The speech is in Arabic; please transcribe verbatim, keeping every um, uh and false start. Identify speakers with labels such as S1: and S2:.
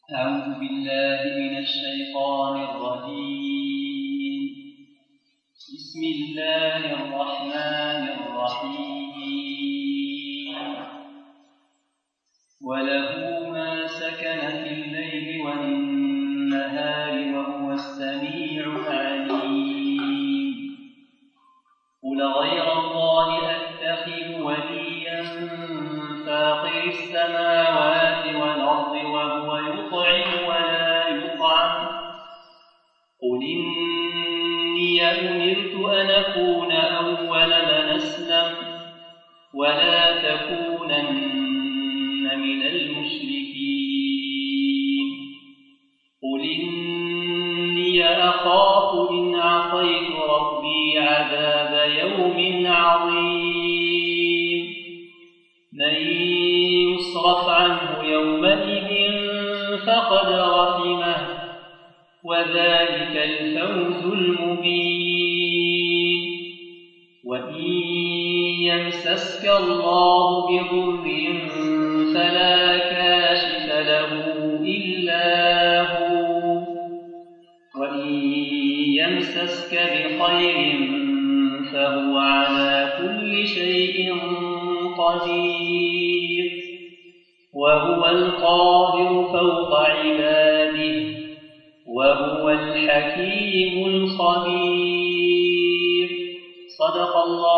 S1: أعوذ بالله من الشيطان الرجيم. بسم الله الرحمن الرحيم. وله ما سكن في الليل والنهار وهو السميع العليم. قل غير الله أتخذ وليا فاطر السماوات والأرض وهو يطعم ولا يطعم. قل إني أمرت أن أكون أول من أسلم ولا تكونن من المشركين. قل إني أخاف إن عصيت ربي عذاب يوم عظيم. من يصرف عنه يومئذ فقد رحمه وذلك الفوز المبين. وإن يمسسك الله بضر فلا كاشف له إلا هو، وإن يمسسك بخير فهو على كل شيء قدير. وهو القاهر فوق عباده وهو الحكيم الخبير. صدق الله